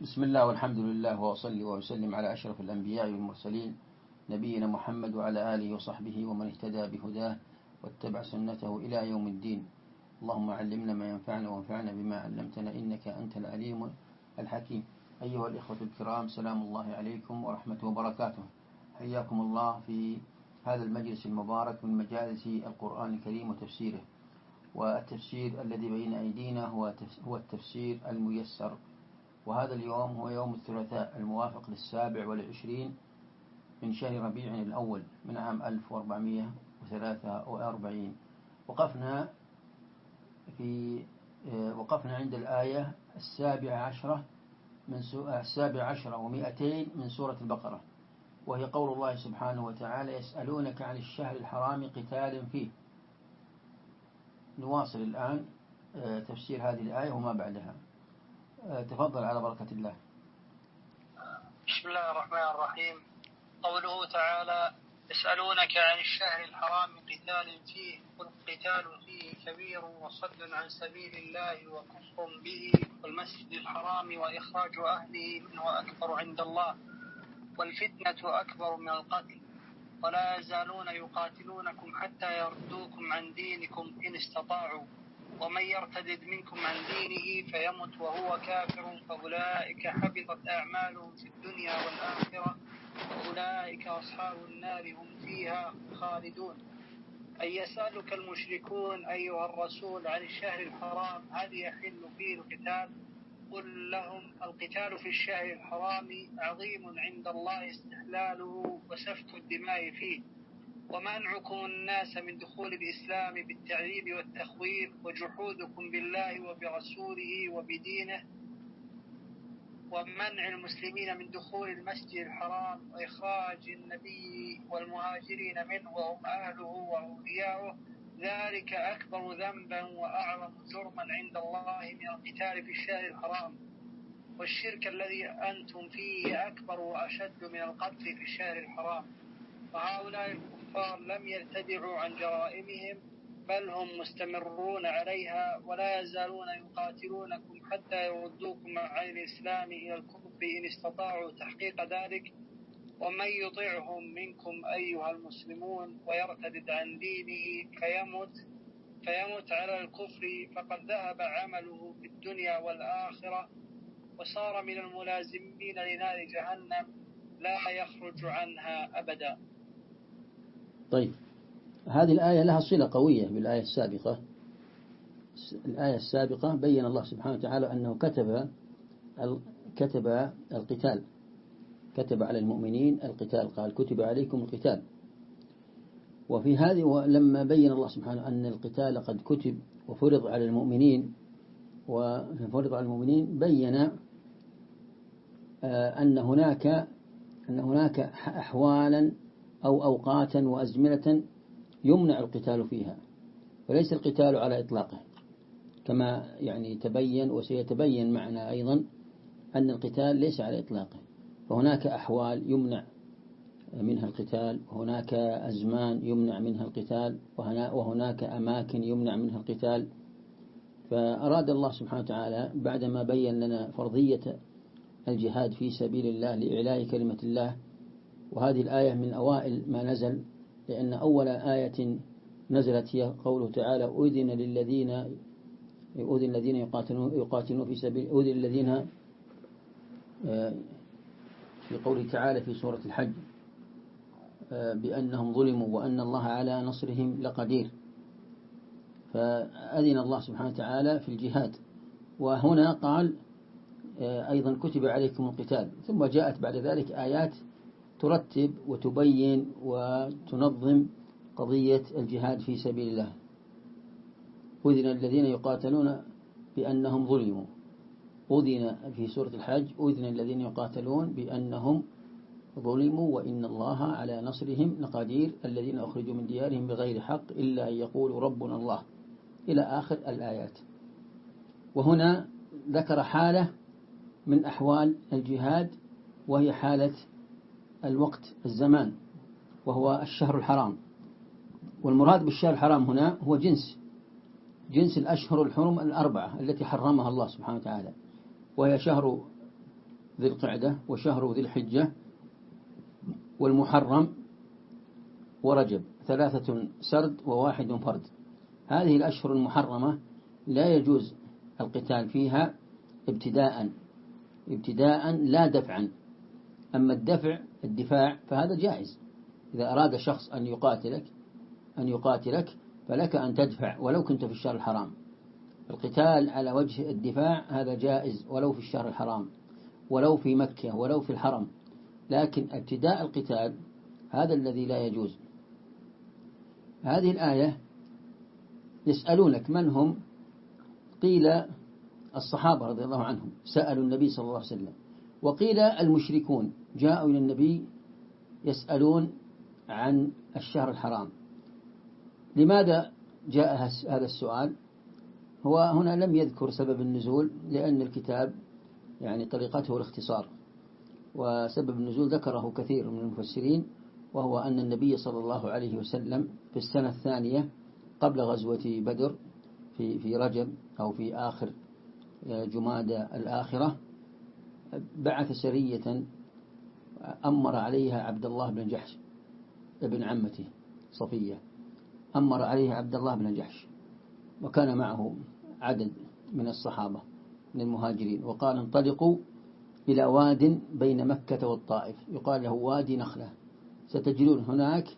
بسم الله والحمد لله وأصلي وأسلم على أشرف الأنبياء والمرسلين نبينا محمد وعلى آله وصحبه ومن اهتدى بهداه واتبع سنته إلى يوم الدين. اللهم علمنا ما ينفعنا وانفعنا بما علمتنا إنك أنت العليم الحكيم. أيها الإخوة الكرام، سلام الله عليكم ورحمته وبركاته. حياكم الله في هذا المجلس المبارك من مجالس القرآن الكريم وتفسيره. والتفسير الذي بين أيدينا هو التفسير الميسر. وهذا اليوم هو يوم الثلاثاء الموافق 27 من شهر ربيع الأول من عام 1443. وقفنا عند الآية 17 و200 من سورة البقرة، وهي قول الله سبحانه وتعالى: يسألونك عن الشهر الحرام قتال فيه. نواصل الآن تفسير هذه الآية وما بعدها. تفضل على بركة الله. بسم الله الرحمن الرحيم. قوله تعالى: يسألونك عن الشهر الحرام قتال فيه قل قتال فيه كبير وصد عن سبيل الله وكفر به والمسجد الحرام وإخراج أهله منه أكبر عند الله والفتنة أكبر من القتل ولا يزالون يقاتلونكم حتى يردوكم عن دينكم إن استطاعوا ومن يرتد منكم عن دينه فيمت وهو كافر فأولئك حبطت أعمالهم في الدنيا والآخرة وأولئك أصحاب النار هم فيها خالدون. أي يسألك المشركون أيها الرسول عن الشهر الحرام هل يحل فيه القتال؟ قل لهم: القتال في الشهر الحرام عظيم عند الله استحلاله وسفك الدماء فيه ومنعكم الناس من دخول الإسلام بالتعذيب والتخويف وجحودكم بالله وبرسوله وبدينه ومنع المسلمين من دخول المسجد الحرام وإخراج النبي والمهاجرين منه وهم أهله وأولياؤه، ذلك أكبر ذنبا وأعظم جرما عند الله من القتال في الشهر الحرام، والشرك الذي أنتم فيه أكبر وأشد من القتل في الشهر الحرام. وهؤلاء الكفار لم يرتدعوا عن جرائمهم بل هم مستمرون عليها ولا يزالون يقاتلونكم حتى يردوكم عن الإسلام إلى الكفر إن استطاعوا تحقيق ذلك ومن يطعهم منكم أيها المسلمون ويرتد عن دينه فيمت على الكفر فقد ذهب عمله في الدنيا والآخرة وصار من الملازمين لنار جهنم لا يخرج عنها أبدا. طيب، هذه الآية لها صلة قوية بالآية السابقة. الآية السابقة بين الله سبحانه وتعالى أنه كتب القتال، كتب على المؤمنين القتال، قال: كتب عليكم القتال. وفي هذه لما بين الله سبحانه أن القتال قد كتب وفرض على المؤمنين بين أن هناك أحوالا أو أوقاتا وأزمنة يمنع القتال فيها، وليس القتال على إطلاقه كما تبين وسيتبين معنا أيضا أن القتال ليس على إطلاقه. فهناك أحوال يمنع منها القتال، وهناك أزمان يمنع منها القتال، وهناك أماكن يمنع منها القتال. فأراد الله سبحانه وتعالى بعدما بين لنا فرضية الجهاد في سبيل الله لإعلاء كلمة الله، وهذه الآية من أوائل ما نزل، لأن أول آية نزلت هي قوله تعالى: أذن الذين يقاتلون في سبيل، أذن الذين في قوله تعالى في سورة الحج بأنهم ظلموا وأن الله على نصرهم لقدير. فأذن الله سبحانه وتعالى في الجهاد. وهنا قال أيضا: كتب عليكم القتال. ثم جاءت بعد ذلك آيات ترتب وتبين وتنظم قضية الجهاد في سبيل الله. أذن الذين يقاتلون بأنهم ظلموا، أذن في سورة الحج: أذن الذين يقاتلون بأنهم ظلموا وإن الله على نصرهم لقدير الذين أخرجوا من ديارهم بغير حق إلا أن يقولوا ربنا الله، إلى آخر الآيات. وهنا ذكر حالة من أحوال الجهاد، وهي حالة الوقت، الزمان، وهو الشهر الحرام. والمراد بالشهر الحرام هنا هو جنس الأشهر الحرم الأربعة التي حرمها الله سبحانه وتعالى، وهي شهر ذي القعدة وشهر ذي الحجة والمحرم ورجب، 3 سرد و1 فرد. هذه الأشهر المحرمة لا يجوز القتال فيها ابتداء لا دفعا. أما الدفاع فهذا جائز. إذا أراد شخص أن يقاتلك فلك أن تدفع ولو كنت في الشهر الحرام. القتال على وجه الدفاع هذا جائز ولو في الشهر الحرام، ولو في مكة، ولو في الحرم. لكن ابتداء القتال هذا الذي لا يجوز. هذه الآية يسألونك من هم؟ قيل الصحابة رضي الله عنهم سألوا النبي صلى الله عليه وسلم، وقيل المشركون جاءوا إلى النبي يسألون عن الشهر الحرام. لماذا جاء هذا السؤال؟ هو هنا لم يذكر سبب النزول، لأن الكتاب يعني طريقته الاختصار، وسبب النزول ذكره كثير من المفسرين، وهو أن النبي صلى الله عليه وسلم في السنة الثانية قبل غزوة بدر في رجب أو في آخر جمادى الآخرة بعث سرية أمر عليها عبد الله بن جحش ابن عمته صفية، أمر عليها عبد الله بن جحش، وكان معه عدد من الصحابة من المهاجرين، وقال انطلقوا إلى واد بين مكة والطائف يقال له وادي نخلة، ستجدون هناك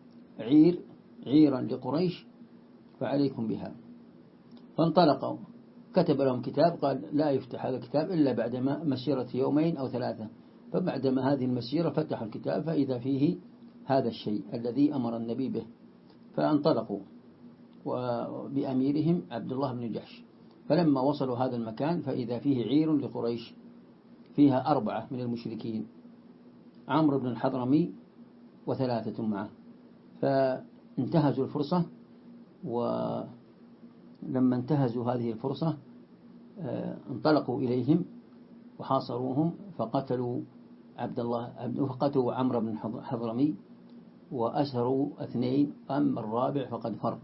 عيرا لقريش فعليكم بها. فانطلقوا، كتب لهم كتاب، قال لا يفتح هذا الكتاب إلا بعد مسيرة 2 أو 3. فبعدما هذه المسيرة فتحوا الكتاب فإذا فيه هذا الشيء الذي أمر النبي به. فانطلقوا وبأميرهم عبد الله بن جحش، فلما وصلوا هذا المكان فإذا فيه عير لقريش فيها 4 من المشركين، عمرو بن الحضرمي و3 معه. فانتهزوا الفرصة، ولما انتهزوا هذه الفرصة انطلقوا إليهم وحاصروهم، فقتلوا فقتلوا عمرو بن الحضرمي وأسروا 2، أما الرابع فقد فر.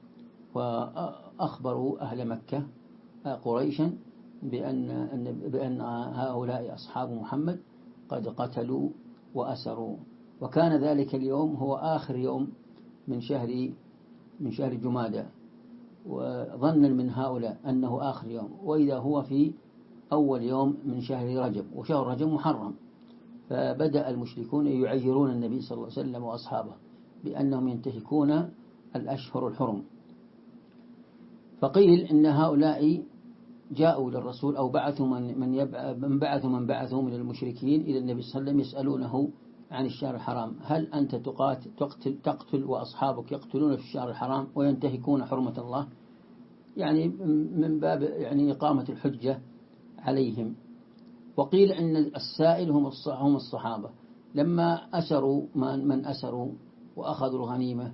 وأخبروا أهل مكة قريشا بأن هؤلاء أصحاب محمد قد قتلوا وأسروا. وكان ذلك اليوم هو آخر يوم من شهر جمادى، وظنا من هؤلاء أنه آخر يوم، وإذا هو في أول يوم من شهر رجب، وشهر رجب محرم. فبدأ المشركون يعيرون النبي صلى الله عليه وسلم وأصحابه بأنهم ينتهكون الأشهر الحرم. فقيل إن هؤلاء جاءوا للرسول أو بعثوا من بعثوا من المشركين إلى النبي صلى الله عليه وسلم يسألونه عن الشهر الحرام، هل أنت تقتل وأصحابك يقتلون في الشهر الحرام وينتهكون حرمة الله؟ يعني من باب يعني إقامة الحجة عليهم. وقيل إن السائل هم الصحابة لما أسروا من أسروا وأخذوا الغنيمة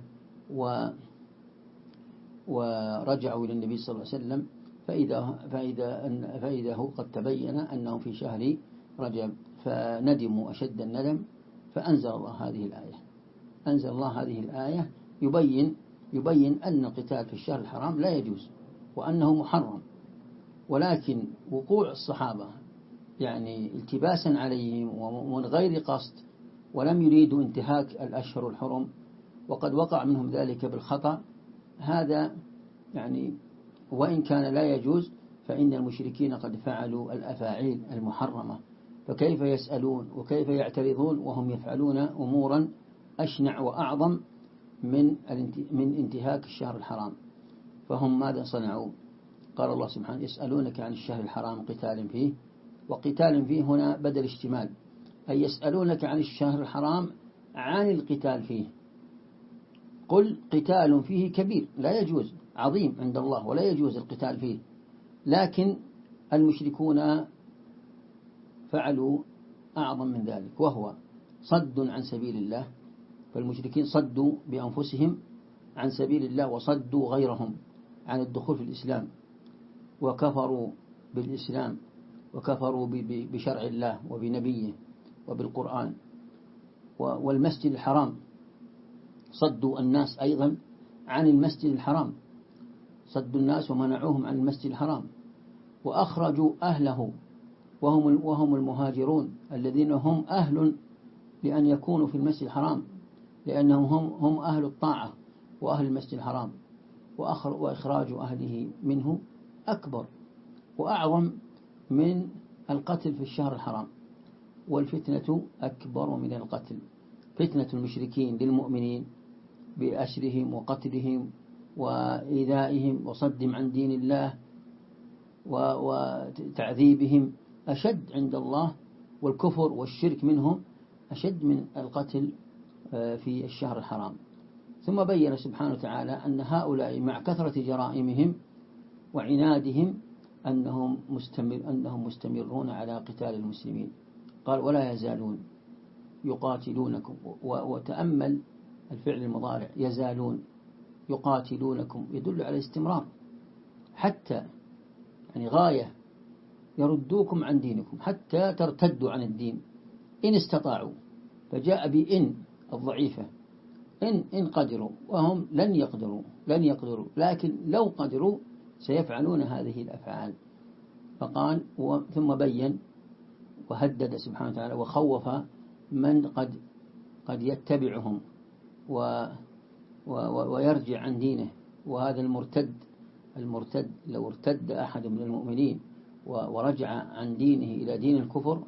ورجعوا إلى النبي صلى الله عليه وسلم، فإذا هو قد تبين أنه في شهر رجب، فندموا أشد الندم، فأنزل الله هذه الآية يبين أن القتال في الشهر الحرام لا يجوز وأنه محرم. ولكن وقوع الصحابة يعني التباسا عليهم ومن غير قصد، ولم يريدوا انتهاك الأشهر الحرم، وقد وقع منهم ذلك بالخطأ، هذا يعني وإن كان لا يجوز فإن المشركين قد فعلوا الأفاعيل المحرمة، فكيف يسألون وكيف يعترضون وهم يفعلون أمورا أشنع وأعظم من انتهاك الشهر الحرام؟ فهم ماذا صنعوا؟ قال الله سبحانه يسألونك عن الشهر الحرام قتال فيه، وقتال فيه هنا بدل اشتمال، أي يسألونك عن الشهر الحرام عن القتال فيه. قل قتال فيه كبير لا يجوز، عظيم عند الله ولا يجوز القتال فيه، لكن المشركون فعلوا أعظم من ذلك، وهو صد عن سبيل الله. فالمشركين صدوا بأنفسهم عن سبيل الله وصدوا غيرهم عن الدخول في الإسلام، وكفروا بالإسلام وكفروا بشرع الله وبنبيه وبالقرآن. والمسجد الحرام صدوا الناس أيضا عن المسجد الحرام، صدوا الناس ومنعوهم عن المسجد الحرام، وأخرجوا أهله وهم المهاجرون الذين هم أهل لأن يكونوا في المسجد الحرام، لأنهم هم أهل الطاعة وأهل المسجد الحرام، وإخراج أهله منه أكبر وأعظم من القتل في الشهر الحرام. والفتنة أكبر من القتل، فتنة المشركين للمؤمنين بأسرهم وقتلهم وإيذائهم وصدهم عن دين الله وتعذيبهم أشد عند الله، والكفر والشرك منهم أشد من القتل في الشهر الحرام. ثم بين سبحانه وتعالى أن هؤلاء مع كثرة جرائمهم وعنادهم أنهم مستمرون على قتال المسلمين. قال ولا يزالون يقاتلونكم، وتأمل الفعل المضارع يزالون يقاتلونكم يدل على استمرار، حتى يعني غاية يردوكم عن دينكم حتى ترتدوا عن الدين إن استطاعوا، فجاء بإن الضعيفة إن قدروا، وهم لن يقدروا لكن لو قدروا سيفعلون هذه الأفعال. فقال ثم بين وهدد سبحانه وتعالى وخوف من قد يتبعهم ويرجع عن دينه. وهذا المرتد لو ارتد أحد من المؤمنين ورجع عن دينه إلى دين الكفر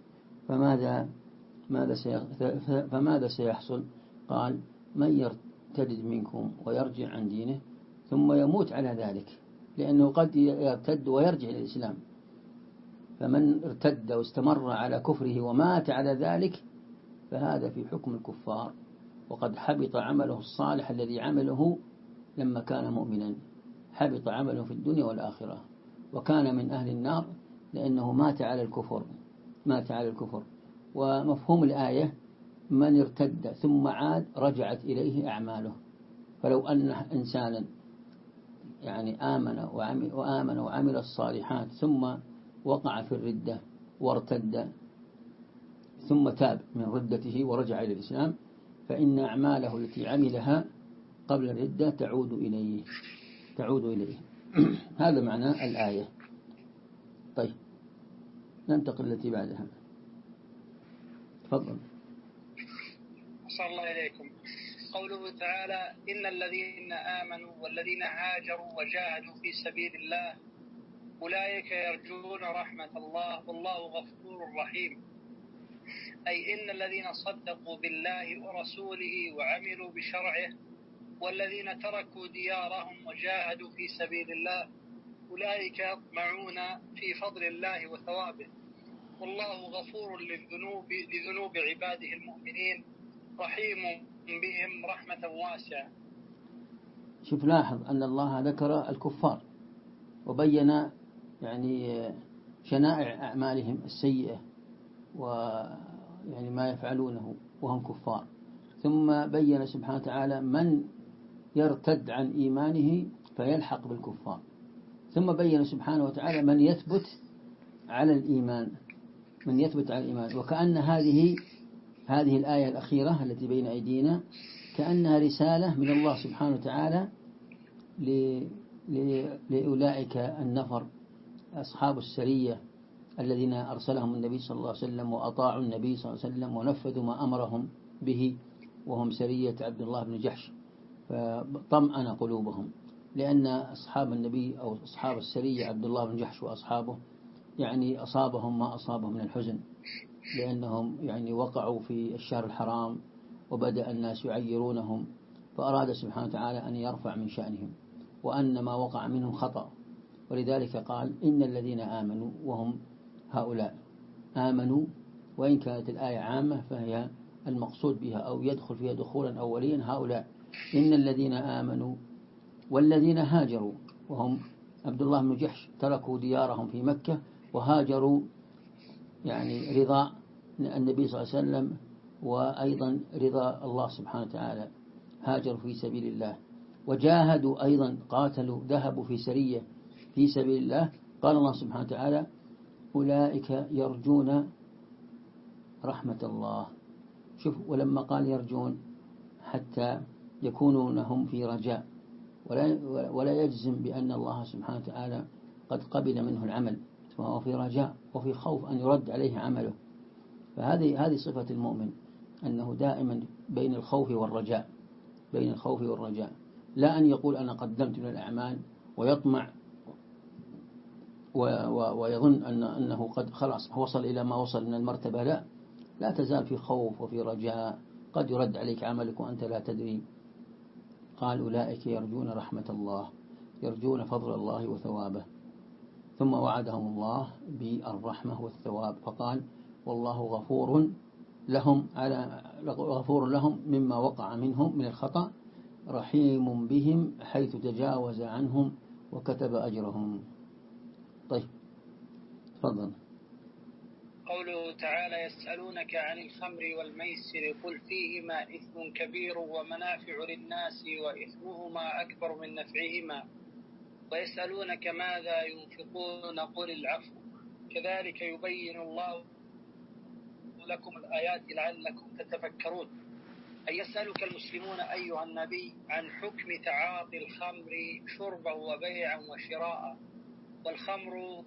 فماذا سيحصل؟ قال من يرتد منكم ويرجع عن دينه ثم يموت على ذلك، لأنه قد يرتد ويرجع إلى الإسلام. فمن ارتد واستمر على كفره ومات على ذلك فهذا في حكم الكفار، وقد حبط عمله الصالح الذي عمله لما كان مؤمنا، حبط عمله في الدنيا والآخرة، وكان من أهل النار لأنه مات على الكفر. ومفهوم الآية من ارتد ثم عاد رجعت إليه أعماله. فلو أن إنسانا يعني آمن وعمل الصالحات ثم وقع في الردة وارتد ثم تاب من ردته ورجع إلى الإسلام، فإن أعماله التي عملها قبل الردة تعود إليه. هذا معنى الآية. طيب ننتقل التي بعدها. تفضل. صلى الله إليكم. قوله تعالى إن الذين آمنوا والذين هاجروا وجاهدوا في سبيل الله أولئك يرجون رحمة الله والله غفور رحيم. أي إن الذين صدقوا بالله ورسوله وعملوا بشرعه والذين تركوا ديارهم وجاهدوا في سبيل الله أولئك يطمعون في فضل الله وثوابه، والله غفور لذنوب عباده المؤمنين رحيم بهم رحمة واسعة. شوف لاحظ أن الله ذكر الكفار وبين يعني شنائع أعمالهم السيئة ويعني ما يفعلونه وهم كفار، ثم بين سبحانه وتعالى من يرتد عن إيمانه فيلحق بالكفار، ثم بين سبحانه وتعالى من يثبت على الإيمان وكأن هذه الآية الأخيرة التي بين أيدينا كأنها رسالة من الله سبحانه وتعالى لأولئك النفر أصحاب السرية الذين أرسلهم النبي صلى الله عليه وسلم وأطاعوا النبي صلى الله عليه وسلم ونفذوا ما أمرهم به، وهم سرية عبد الله بن جحش، فطمأن قلوبهم، لأن أصحاب النبي أو أصحاب السرية عبد الله بن جحش وأصحابه يعني أصابهم ما أصابهم من الحزن، لأنهم يعني وقعوا في الشهر الحرام وبدأ الناس يعيرونهم، فأراد سبحانه وتعالى أن يرفع من شأنهم وأن ما وقع منهم خطأ. ولذلك قال إن الذين آمنوا، وهم هؤلاء آمنوا، وإن كانت الآية عامة فهي المقصود بها أو يدخل فيها دخولا أوليا هؤلاء. إن الذين آمنوا والذين هاجروا، وهم عبد الله بن جحش، تركوا ديارهم في مكة وهاجروا يعني رضا النبي صلى الله عليه وسلم وأيضا رضا الله سبحانه وتعالى، هاجروا في سبيل الله وجاهدوا أيضا، قاتلوا ذهبوا في سرية في سبيل الله. قال الله سبحانه وتعالى أولئك يرجون رحمة الله. شوف، ولما قال يرجون حتى يكونون هم في رجاء، ولا يجزم بأن الله سبحانه وتعالى قد قبل منه العمل، فهو في رجاء وفي خوف أن يرد عليه عمله. فهذه صفة المؤمن، أنه دائما بين الخوف والرجاء، بين الخوف والرجاء، لا أن يقول أنا قدمت من الأعمال ويطمع ويظن أنه قد خلاص وصل إلى ما وصل من المرتبة. لا تزال في خوف وفي رجاء، قد يرد عليك عملك وأنت لا تدري. قال أولئك يرجون رحمة الله، يرجون فضل الله وثوابه. ثم وعدهم الله بالرحمة والثواب، فقال والله غفور لهم مما وقع منهم من الخطأ، رحيم بهم حيث تجاوز عنهم وكتب أجرهم. طيب تفضل. قوله تعالى يسألونك عن الخمر والميسر قل فيهما إثم كبير ومنافع للناس وإثمهما أكبر من نفعهما ويسألونك ماذا ينفقون قل العفو كذلك يبين الله لكم الآيات لعلكم تتفكرون. أن يسألك المسلمون أيها النبي عن حكم تعاطي الخمر شربا وبيعا وشراء، والخمر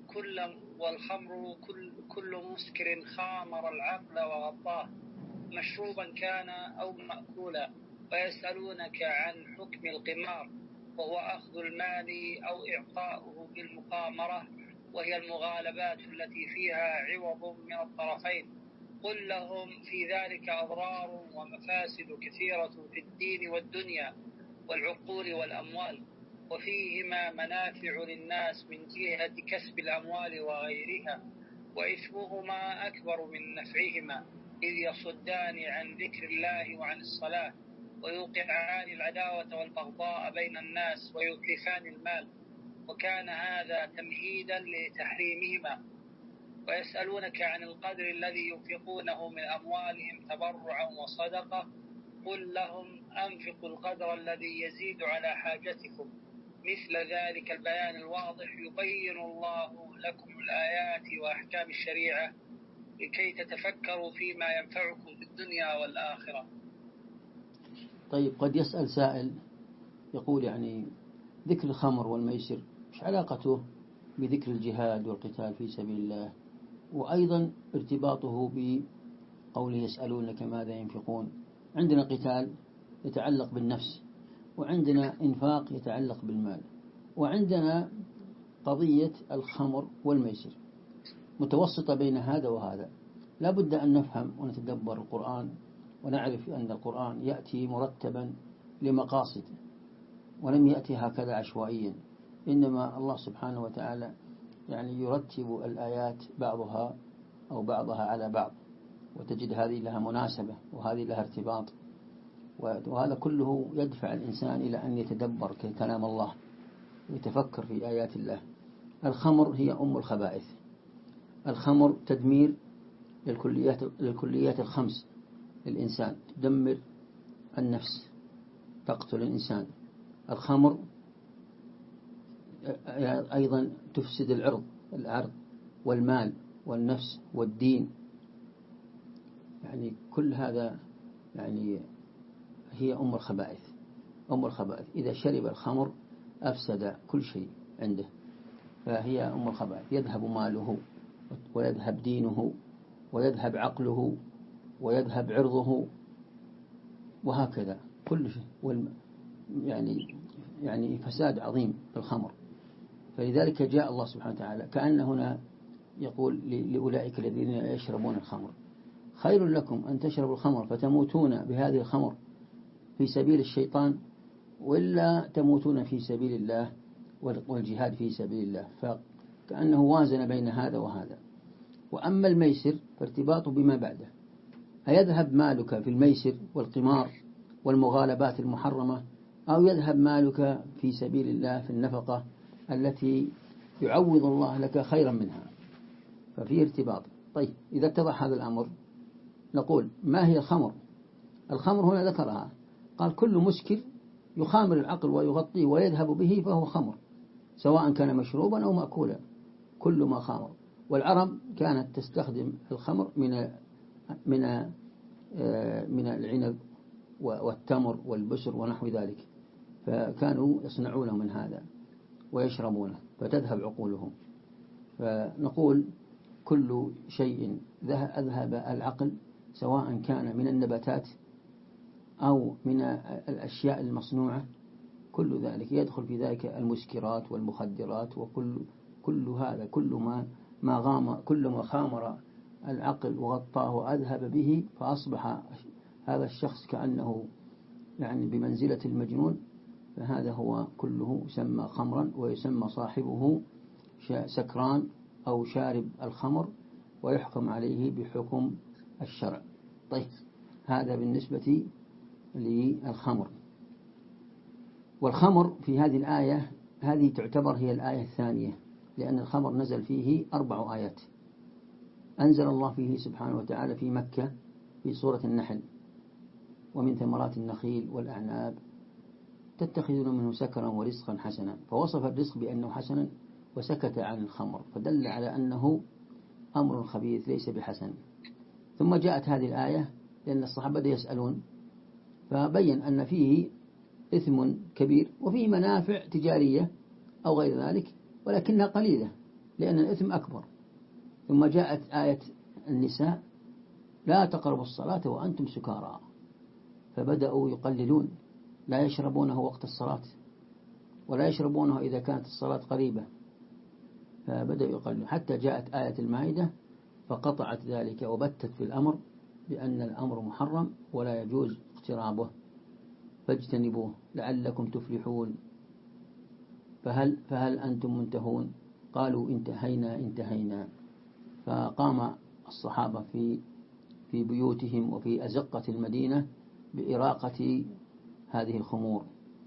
كل مسكر خامر العقل وغطاه مشروبا كان أو مأكولا. ويسألونك عن حكم القمار وهو أخذ المال أو إعطاؤه بالمقامرة، وهي المغالبات التي فيها عوض من الطرفين. قل لهم في ذلك أضرار ومفاسد كثيرة في الدين والدنيا والعقول والأموال، وفيهما منافع للناس من جهة كسب الأموال وغيرها، وإثمهما أكبر من نفعهما إذ يصدان عن ذكر الله وعن الصلاة ويوقعان العداوة والبغضاء بين الناس ويتلفان المال، وكان هذا تمهيدا لتحريمهما. ويسألونك عن القدر الذي ينفقونه من أموالهم تبرعا وصدقة قل لهم أنفقوا القدر الذي يزيد على حاجتكم، مثل ذلك البيان الواضح يبين الله لكم الآيات وأحكام الشريعة لكي تتفكروا فيما ينفعكم في الدنيا والآخرة. طيب قد يسأل سائل يقول يعني ذكر الخمر والميسر مش علاقته بذكر الجهاد والقتال في سبيل الله، وأيضا ارتباطه بقوله يسألونك ماذا ينفقون؟ عندنا قتال يتعلق بالنفس، وعندنا إنفاق يتعلق بالمال، وعندنا قضية الخمر والميسر متوسطة بين هذا وهذا. لا بد أن نفهم ونتدبر القرآن ونعرف أن القرآن يأتي مرتبا لمقاصد، ولم يأتي هكذا عشوائيا، إنما الله سبحانه وتعالى يعني يرتب الآيات بعضها على بعض، وتجد هذه لها مناسبة وهذه لها ارتباط، وهذا كله يدفع الإنسان إلى أن يتدبر كلام الله ويتفكر في آيات الله. الخمر هي أم الخبائث، الخمر تدمير للكليات الخمس للإنسان، تدمر النفس، تقتل الإنسان. الخمر أيضا تفسد العرض والمال والنفس والدين، يعني كل هذا يعني هي أم الخبائث. إذا شرب الخمر أفسد كل شيء عنده، فهي أم الخبائث. يذهب ماله ويذهب دينه ويذهب عقله ويذهب عرضه، وهكذا كل شيء، يعني فساد عظيم بالخمر. فلذلك جاء الله سبحانه وتعالى كأن هنا يقول لأولئك الذين يشربون الخمر خير لكم أن تشربوا الخمر فتموتون بهذه الخمر في سبيل الشيطان، وإلا تموتون في سبيل الله والجهاد في سبيل الله. فكأنه وازن بين هذا وهذا. وأما الميسر فارتباطه بما بعده، أيذهب مالك في الميسر والقمار والمغالبات المحرمة، أو يذهب مالك في سبيل الله في النفقة التي يعوض الله لك خيرا منها؟ ففي ارتباط. طيب إذا اتضح هذا الأمر نقول ما هي الخمر؟ الخمر هنا ذكرها، قال كل مسكر يخامر العقل ويغطيه ويذهب به فهو خمر، سواء كان مشروبا أو مأكولا، كل ما خامر. والعرب كانت تستخدم الخمر من العنب والتمر والبسر ونحو ذلك، فكانوا يصنعونه من هذا ويشربونه فتذهب عقولهم. فنقول كل شيء أذهب العقل سواء كان من النباتات أو من الأشياء المصنوعة، كل ذلك يدخل في ذلك المسكرات والمخدرات، كل هذا كل ما خامر العقل وغطاه وأذهب به فأصبح هذا الشخص كأنه يعني بمنزلة المجنون، فهذا هو كله يسمى خمرا، ويسمى صاحبه سكران أو شارب الخمر، ويحكم عليه بحكم الشرع. طيب، هذا بالنسبة للخمر. والخمر في هذه الآية هذه تعتبر هي الآية الثانية، لأن الخمر نزل فيه 4 آيات. أنزل الله فيه سبحانه وتعالى في مكة في سورة النحل: ومن ثمرات النخيل والأعناب تتخذون منه سكرا ورزقا حسنا، فوصف الرزق بأنه حسنا وسكت عن الخمر، فدل على أنه أمر خبيث ليس بحسن. ثم جاءت هذه الآية لأن الصحابة يسألون، فبين أن فيه إثم كبير وفيه منافع تجارية أو غير ذلك، ولكنها قليلة لأن الإثم أكبر. ثم جاءت آية النساء: لا تقربوا الصلاة وأنتم سكارى، فبدأوا يقللون، لا يشربونه وقت الصلاة ولا يشربونه إذا كانت الصلاة قريبة، فبدأوا يقللون حتى جاءت آية المائدة فقطعت ذلك وبتت في الأمر بأن الأمر محرم ولا يجوز اقترابه، فاجتنبوه لعلكم تفلحون. فهل أنتم منتهون؟ قالوا انتهينا. فقام الصحابة في بيوتهم وفي أزقة المدينة بإراقة هذه الخمور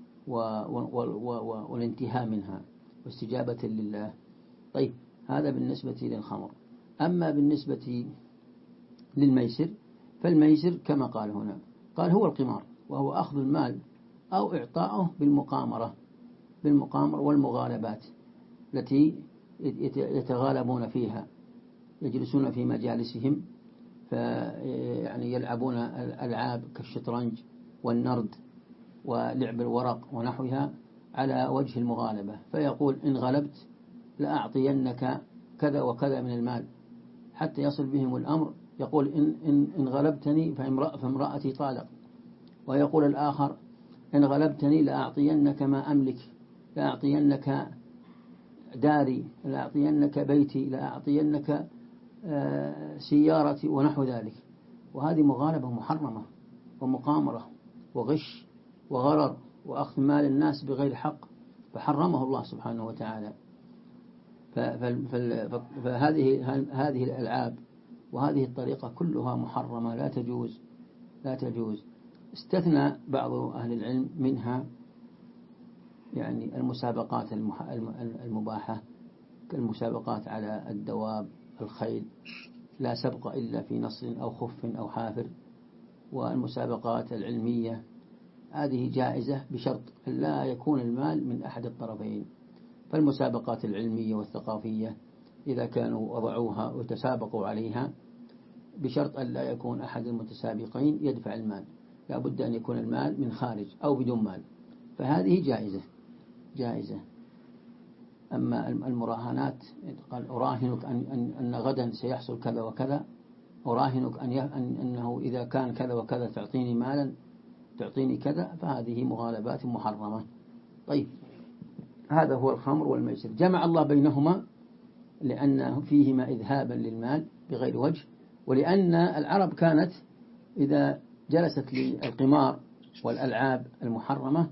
والانتهاء منها واستجابة لله. طيب، هذا بالنسبة للخمر. أما بالنسبة للميسر فالميسر كما قال هنا، قال هو القمار، وهو أخذ المال أو إعطاؤه بالمقامرة والمغالبات التي يتغالبون فيها، يجلسون في مجالسهم يعني يلعبون الألعاب كالشطرنج والنرد ولعب الورق ونحوها على وجه المغالبة، فيقول إن غلبت لأعطينك كذا وكذا من المال، حتى يصل بهم الأمر يقول إن غلبتني فامرأتي طالق، ويقول الآخر إن غلبتني لأعطينك ما أملك، لأعطينك داري، لأعطينك بيتي، لأعطينك سيارتي ونحو ذلك. وهذه مغالبة محرمة ومقامرة وغش وغرر وأخذ مال الناس بغير حق، فحرمه الله سبحانه وتعالى. فهذه الألعاب وهذه الطريقة كلها محرمة لا تجوز. استثنى بعض أهل العلم منها يعني المسابقات المباحة، كالمسابقات على الدواب، الخيل، لا سبق إلا في نصر أو خف أو حافر، والمسابقات العلمية هذه جائزة بشرط لا يكون المال من أحد الطرفين. فالمسابقات العلمية والثقافية إذا كانوا وضعوها وتسابقوا عليها بشرط أن لا يكون أحد المتسابقين يدفع المال، لا بد أن يكون المال من خارج أو بدون مال، فهذه جائزة. أما المراهنات قال أراهنك أن غدا سيحصل كذا وكذا، أراهنك أنه إذا كان كذا وكذا تعطيني مالا، تعطيني كذا، فهذه مغالبات محرمة. طيب، هذا هو الخمر والميسر، جمع الله بينهما لأن فيهما إذهابا للمال بغير وجه، ولأن العرب كانت إذا جلست للقمار والألعاب المحرمة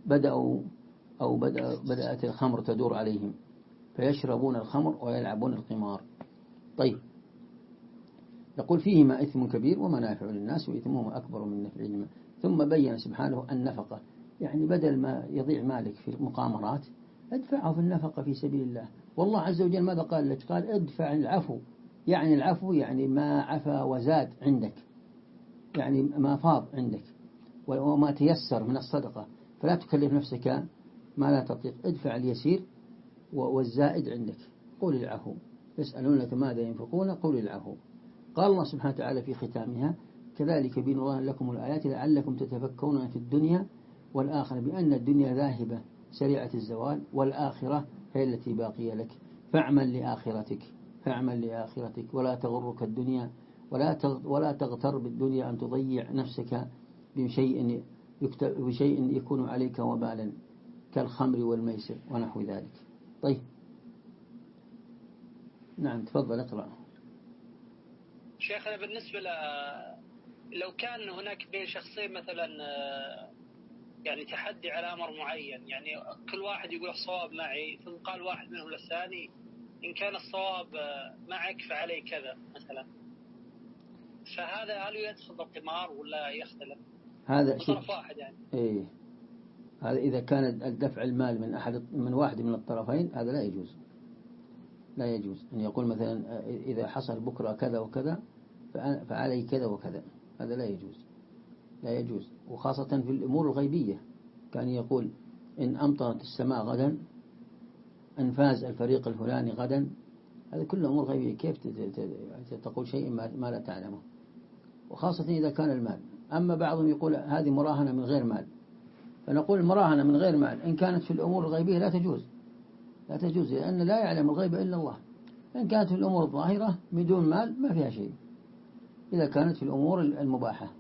بدأت الخمر تدور عليهم، فيشربون الخمر ويلعبون القمار. طيب، يقول فيهما إثم كبير ومنافع للناس وإثمهما أكبر من نفعهما. ثم بين سبحانه النفقة، يعني بدل ما يضيع مالك في المقامرات ادفعه في النفقة في سبيل الله. والله عز وجل ماذا قال لك؟ قال ادفع العفو، يعني العفو يعني ما عفا وزاد عندك، يعني ما فاض عندك وما تيسر من الصدقة، فلا تكلف نفسك ما لا تطيق، ادفع اليسير والزائد عندك. قول العفو، يسألونك ماذا ينفقون قول العفو. قال الله سبحانه وتعالى في ختامها كذلك يبين الله لكم الآيات لعلكم تتفكرون في الدنيا والآخرة، بأن الدنيا ذاهبة سريعة الزوال، والآخرة هي التي باقية لك. فاعمل لآخرتك، فاعمل لآخرتك ولا تغرك الدنيا، ولا تغتر بالدنيا أن تضيع نفسك بشيء يكون عليك وبالا كالخمر والميسر ونحو ذلك. طيب نعم تفضل اقرأ. شيخنا بالنسبة لو كان هناك بين شخصين مثلا يعني تحدي على أمر معين، يعني كل واحد يقول الصواب معي، ثم قال واحد منهم للثاني إن كان الصواب معك فعلي كذا مثلا، فهذا هل يدخل بالقمار ولا يختلف؟ هذا من طرف واحد يعني. إيه، هذا إذا كان الدفع المال من واحد من الطرفين هذا لا يجوز. لا يجوز أن يقول مثلا إذا حصل بكرة كذا وكذا فعلي كذا وكذا، هذا لا يجوز، لا يجوز. وخاصة في الأمور الغيبية، كان يقول إن أمطرت السماء غدا، أنفاز الفريق الفلاني غدا، هذا كله أمور غيبية، كيف تقول شيء ما لا تعلمه، وخاصة إذا كان المال. أما بعضهم يقول هذه مراهنة من غير مال، فنقول المراهنة من غير مال إن كانت في الأمور الغيبية لا تجوز، لا تجوز، لأن لا يعلم الغيب إلا الله. إن كانت في الأمور الظاهرة بدون مال ما فيها شيء، إذا كانت في الأمور المباحة.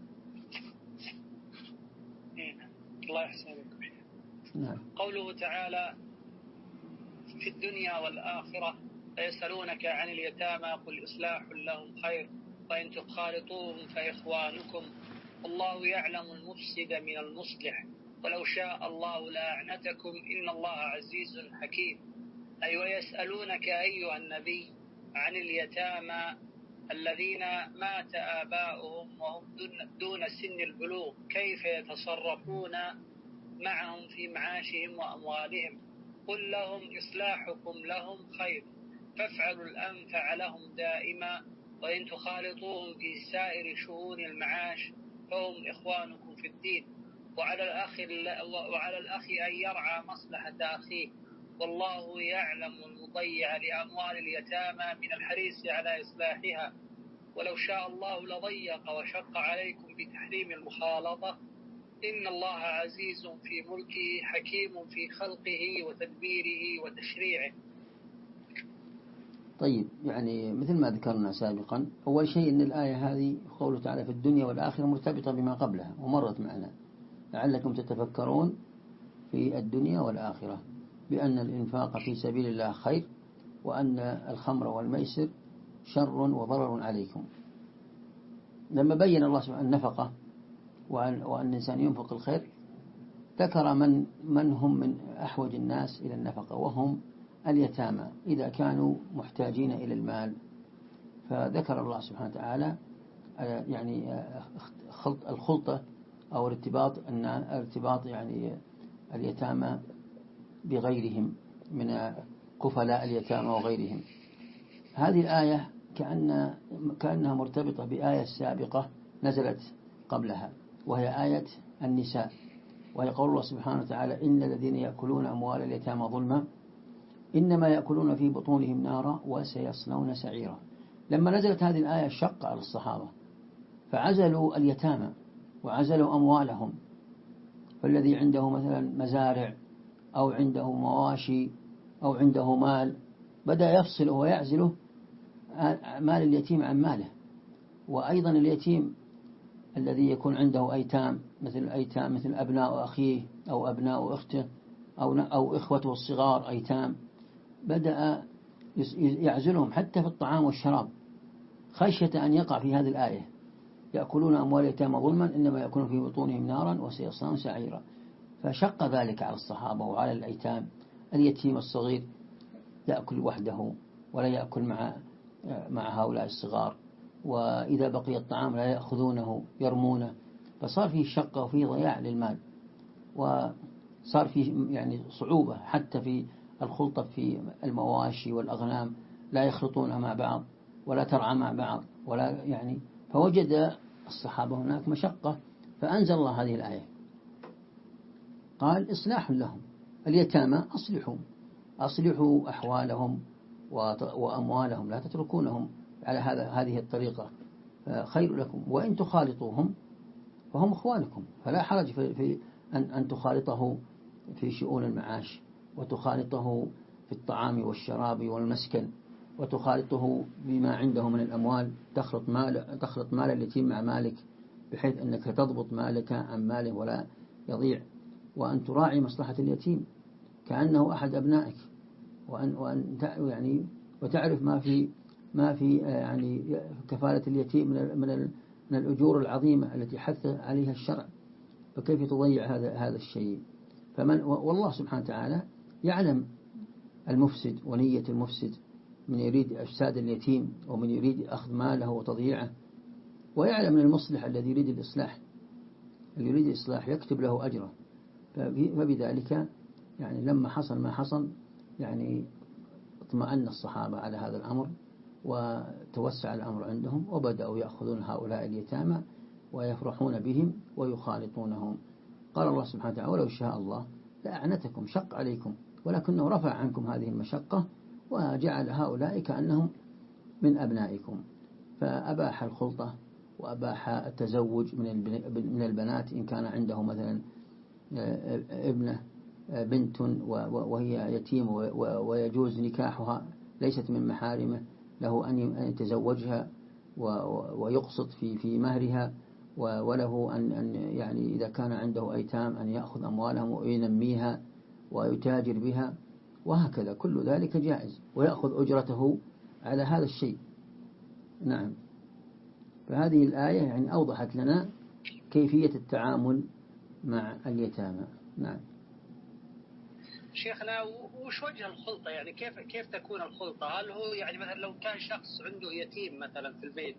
الله يحسن لكم. نعم. قوله تعالى في الدنيا والآخرة فيسألونك عن اليتامى قل إصلاح لهم خير وإن تخالطوهم فإخوانكم والله يعلم المفسد من المصلح ولو شاء الله لأعنتكم إن الله عزيز حكيم. أي ويسألونك أيها النبي عن اليتامى الذين مات آباؤهم وهم دون سن البلوغ كيف يتصرفون معهم في معاشهم وأموالهم، قل لهم إصلاحكم لهم خير فافعلوا الأنفع لهم دائما وإن تخالطوهم في سائر شؤون المعاش فهم إخوانكم في الدين، وعلى الأخ أن يرعى مصلحة أخيه والله يعلم المضيع لأموال اليتامى من الحريص على إصلاحها ولو شاء الله لضيق وشق عليكم بتحريم المخالطة إن الله عزيز في ملكه حكيم في خلقه وتدبيره وتشريعه. طيب يعني مثل ما ذكرنا سابقا، أول شيء أن الآية هذه قوله تعالى في الدنيا والآخرة مرتبطة بما قبلها ومرت معنا، لعلكم تتفكرون في الدنيا والآخرة بأن الإنفاق في سبيل الله خير، وأن الخمر والميسر شر وضرر عليكم. لما بين الله سبحانه النفقة وأن الإنسان ينفق الخير، ذكر من هم من أحوج الناس إلى النفقة، وهم اليتامى إذا كانوا محتاجين إلى المال. فذكر الله سبحانه وتعالى يعني الخلطة أو ارتباط يعني اليتامى بغيرهم من كفلاء اليتامى وغيرهم. هذه الآية كأنها مرتبطة بآية سابقة نزلت قبلها، وهي آية النساء، وهي قول الله سبحانه وتعالى إن الذين يأكلون أموال اليتامى ظلما إنما يأكلون في بطونهم نارا وسيصلون سعيرا. لما نزلت هذه الآية شق على الصحابة فعزلوا اليتامى وعزلوا أموالهم، فالذي عنده مثلا مزارع أو عنده مواشي أو عنده مال بدأ يفصله ويعزله مال اليتيم عن ماله. وأيضا اليتيم الذي يكون عنده أيتام مثل أبناء أخيه أو أبناء أخته أو إخوته الصغار أيتام، بدأ يعزلهم حتى في الطعام والشراب خشية أن يقع في هذه الآية يأكلون أموال اليتامى ظلما إنما يأكلون في بطونهم نارا وسيصلون سعيرا. فشق ذلك على الصحابة وعلى الأيتام. اليتيم الصغير يأكل وحده ولا يأكل مع هؤلاء الصغار، وإذا بقي الطعام لا يأخذونه يرمونه، فصار فيه شقة وفيه ضياع للمال، وصار فيه يعني صعوبة حتى في الخلطة في المواشي والأغنام، لا يخلطونها مع بعض ولا ترعى مع بعض ولا يعني. فوجد الصحابة هناك مشقة، فأنزل الله هذه الآية قال إصلاح لهم اليتامى أصلحوا أحوالهم وأموالهم، لا تتركونهم على هذه الطريقة، خير لكم. وإن تخالطوهم فهم إخوانكم، فلا حرج في أن تخالطه في شؤون المعاش وتخالطه في الطعام والشراب والمسكن، وتخالطه بما عنده من الأموال، تخلط مال اليتيم مع مالك، بحيث أنك تضبط مالك عن ماله ولا يضيع، وأن تراعي مصلحة اليتيم كأنه أحد أبنائك، وأن يعني وتعرف ما في يعني كفالة اليتيم من الأجور العظيمة التي حث عليها الشرع، فكيف تضيع هذا الشيء؟ والله سبحانه وتعالى يعلم المفسد ونية المفسد، من يريد إفساد اليتيم ومن يريد أخذ ماله وتضييعه، ويعلم المصلح الذي يريد الإصلاح، اللي يريد الإصلاح يكتب له أجره. فبذلك يعني لما حصل ما حصل يعني اطمأن الصحابة على هذا الأمر، وتوسع الأمر عندهم، وبدأوا يأخذون هؤلاء اليتامى ويفرحون بهم ويخالطونهم. قال الله سبحانه وتعالى: ولو شاء الله لأعنتكم، شق عليكم، ولكنه رفع عنكم هذه المشقة وجعل هؤلاء كأنهم من أبنائكم. فأباح الخلطة وأباح التزوج من البنات إن كان عنده مثلا ابنة بنت وهي يتيم ويجوز نكاحها، ليست من محارمه، له أن يتزوجها ويقسط في مهرها، وله أن يعني إذا كان عنده أيتام أن يأخذ أموالهم وينميها ويتاجر بها، وهكذا كل ذلك جائز، ويأخذ أجرته على هذا الشيء. نعم. فهذه الآية يعني أوضحت لنا كيفية التعامل مع اليتامى. نعم. شيخنا، وش وجه الخلطة؟ يعني كيف تكون الخلطة؟ هل هو يعني مثلا لو كان شخص عنده يتيم مثلا في البيت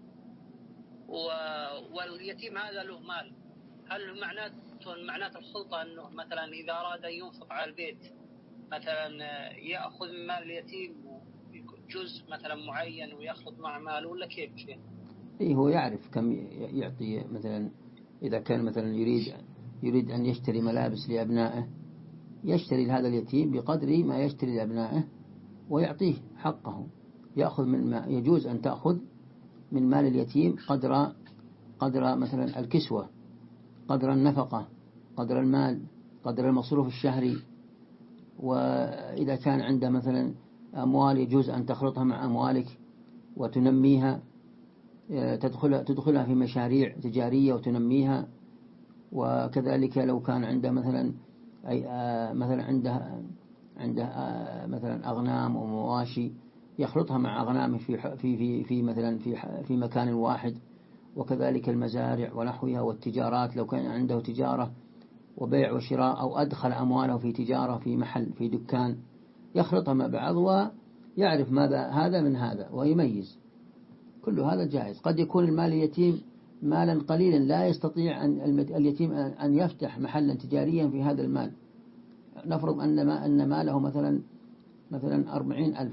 واليتيم هذا له مال، هل معناته الخلطة أنه مثلا إذا أراد أن ينفق على البيت مثلا يأخذ من مال اليتيم جزء مثلا معين ويخلط مع ماله، ولا كيف شيء؟ إيه، هو يعرف كم يعطي. مثلا إذا كان مثلا يريد أن يشتري ملابس لأبنائه، يشتري لهذا اليتيم بقدر ما يشتري لأبنائه ويعطيه حقه. يأخذ يجوز أن تأخذ من مال اليتيم قدر مثلا الكسوة، قدر النفقة، قدر المال، قدر المصروف الشهري. وإذا كان عنده مثلا أموال يجوز أن تخلطها مع أموالك وتنميها، تدخلها في مشاريع تجارية وتنميها. وكذلك لو كان عنده مثلا عنده مثلا أغنام ومواشي، يخلطها مع أغنامه في مثلا في مكان واحد. وكذلك المزارع ونحوها والتجارات، لو كان عنده تجارة وبيع وشراء، أو أدخل أمواله في تجارة في محل في دكان، يخلطها مع بعض ويعرف ماذا هذا من هذا ويميز. كل هذا جائز. قد يكون المال اليتيم مالا قليلا، لا يستطيع اليتيم أن يفتح محلا تجاريا في هذا المال. نفرض أن ماله مثلا 40,000،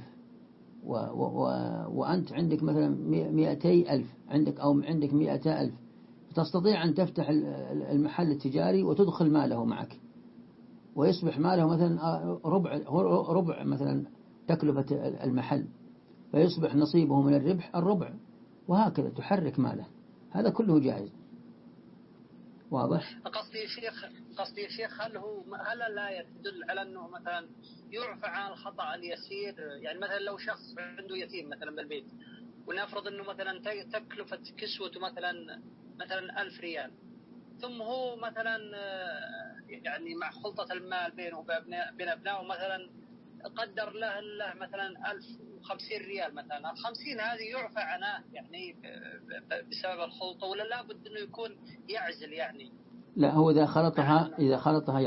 وأنت عندك مثلا 200,000 عندك 200,000، تستطيع أن تفتح المحل التجاري وتدخل ماله معك، ويصبح ماله مثلا ربع مثلا تكلفة المحل، فيصبح نصيبه من الربح الربع، وهكذا تحرك ماله. هذا كله جائز. واضح؟ قصدي يا شيخ، هل الآية تدل على أنه مثلا يعفى عن الخطأ اليسير؟ يعني مثلا لو شخص عنده يتيم مثلا بالبيت، ونفرض أنه مثلا تكلفة كسوته مثلا 1000 ريال، ثم هو مثلا يعني مع خلطة المال بينه وبين أبنائه مثلا قدر له مثلا 1050 ريال مثلا، 50 هذه يعفى عنها يعني بسبب الخلطة، ولا لابد أنه يكون يعزل يعني؟ لا، هو إذا خلطها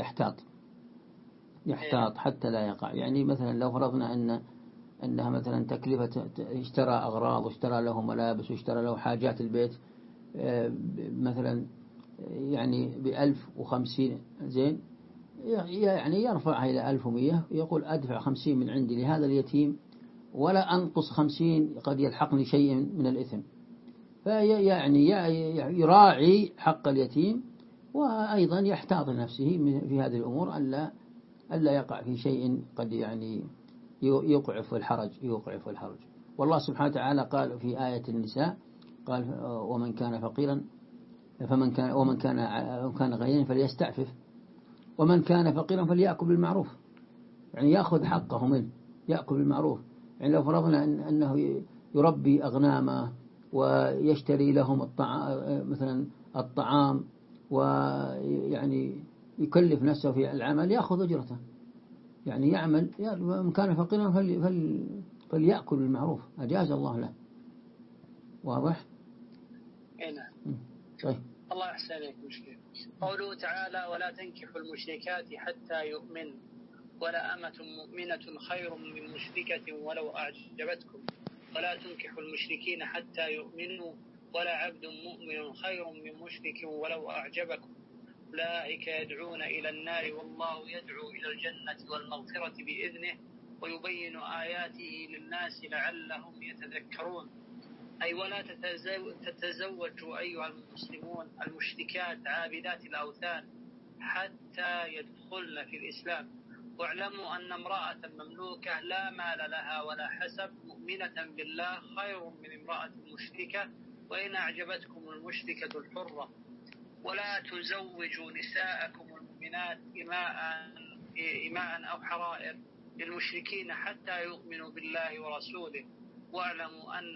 يحتاط حتى لا يقع. يعني مثلا لو فرضنا أنها مثلا تكلفة، اشترى أغراض واشترى له ملابس واشترى له حاجات البيت مثلا يعني ب1050، زين، يعني يرفعها إلى 1100، يقول أدفع 50 من عندي لهذا اليتيم، ولا أنقص 50 قد يلحقني شيء من الإثم. فيعني يراعي حق اليتيم، وأيضا يحتاط نفسه في هذه الأمور ألا يقع في شيء قد يعني يوقع في الحرج. والله سبحانه وتعالى قال في آية النساء، قال: ومن كان فقيرا ومن كان غنيا فليستعفف، ومن كان فقيرا فليأكل بالمعروف. يعني يأخذ حقه منه، يأكل بالمعروف. يعني لو فرضنا أنه يربي أغنامه ويشتري لهم مثلا الطعام، ويعني يكلف نفسه في العمل، يأخذ أجرته. يعني يعمل، إن كان فقيرا فليأكل بالمعروف، أجاز الله له. واضح؟ نعم. طيب. الله يحسن عليك مشكلة. قوله تعالى: ولا تنكحوا المشركات حتى يؤمن، ولا أمة مؤمنة خير من مشركة ولو أعجبتكم، ولا تنكحوا المشركين حتى يؤمنوا، ولا عبد مؤمن خير من مشرك ولو أعجبكم، أولئك يدعون إلى النار والله يدعو إلى الجنة والمغفرة بإذنه، ويبين آياته للناس لعلهم يتذكرون. أي ولا تتزوجوا أيها المسلمون المشركات عابدات الأوثان حتى يدخلن في الإسلام، واعلموا أن امرأة مملوكة لا مال لها ولا حسب مؤمنة بالله خير من امرأة مشركة وإن أعجبتكم المشركة الحرة. ولا تزوجوا نساءكم المؤمنات إماء أو حرائر للمشركين حتى يؤمنوا بالله ورسوله، واعلموا أن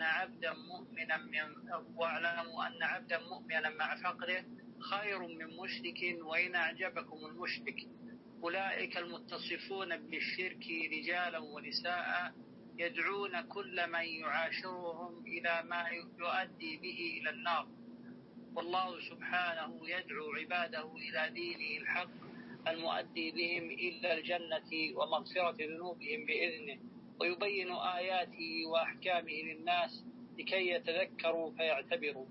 عبدا مؤمنا مع فقره خير من مشرك وإن أعجبكم المشرك. أولئك المتصفون بالشرك رجالا ونساء يدعون كل من يعاشرهم إلى ما يؤدي به إلى النار، والله سبحانه يدعو عباده إلى دينه الحق المؤدي بهم إلى الجنة ومغفرة ذنوبهم بإذنه، ويبين آياته وأحكامه للناس لكي يتذكروا فيعتبروا.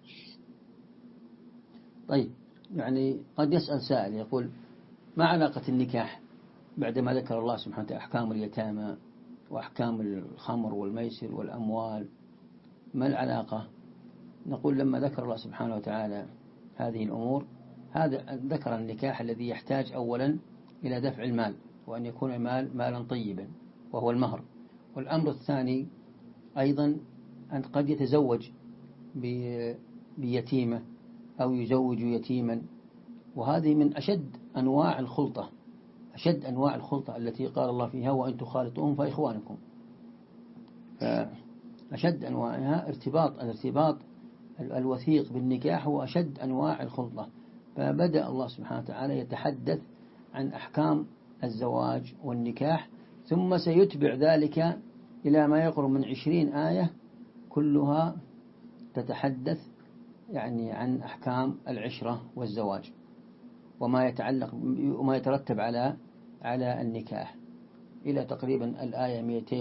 طيب، يعني قد يسأل سائل يقول: ما علاقة النكاح بعدما ذكر الله سبحانه وتعالى أحكام اليتامى وأحكام الخمر والميسر والأموال؟ ما العلاقة؟ نقول: لما ذكر الله سبحانه وتعالى هذه الأمور، هذا ذكر النكاح الذي يحتاج أولا إلى دفع المال، وأن يكون المال مالا طيبا وهو المهر. والأمر الثاني أيضا أن قد يتزوج بيتيمة أو يزوج يتيما، وهذه من أشد أنواع الخلطة التي قال الله فيها: وإن تخالطوهم فإخوانكم. فأشد أنواعها الارتباط الوثيق بالنكاح هو أشد أنواع الخلطة. فبدأ الله سبحانه وتعالى يتحدث عن أحكام الزواج والنكاح، ثم سيتبع ذلك إلى ما يقرب من 20 آية كلها تتحدث يعني عن أحكام العشرة والزواج وما يترتب على النكاح، إلى تقريبا الآية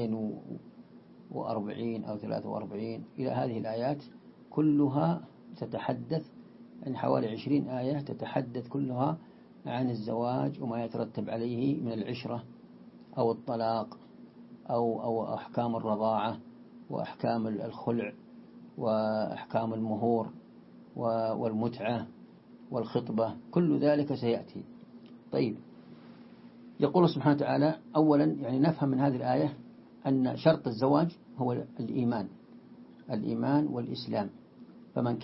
240 أو 43. إلى هذه الآيات كلها تتحدث عن حوالي 20 آية تتحدث كلها عن الزواج وما يترتب عليه من العشرة أو الطلاق أو أحكام الرضاعة وأحكام الخلع وأحكام المهور والمتعة والخطبة، كل ذلك سيأتي. طيب، يقول سبحانه وتعالى: أولا يعني نفهم من هذه الآية أن شرط الزواج هو الإيمان والإسلام. فمن